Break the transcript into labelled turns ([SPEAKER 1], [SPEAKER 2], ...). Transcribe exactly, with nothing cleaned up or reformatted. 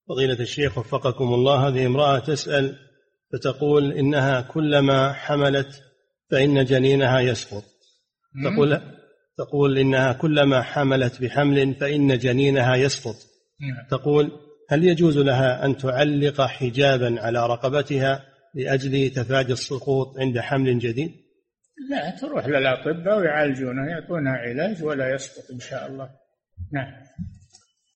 [SPEAKER 1] فضيلة الشيخ وفقكم الله، هذه امرأة تسأل فتقول إنها كلما حملت فإن جنينها يسقط. تقول تقول إنها كلما حملت بحمل فإن جنينها يسقط. تقول هل يجوز لها أن تعلق حجابا على رقبتها لأجل تفادي السقوط عند حمل جديد؟
[SPEAKER 2] لا، تروح للأطباء ويعالجونها، يعطونها علاج ولا يسقط إن شاء الله. نعم.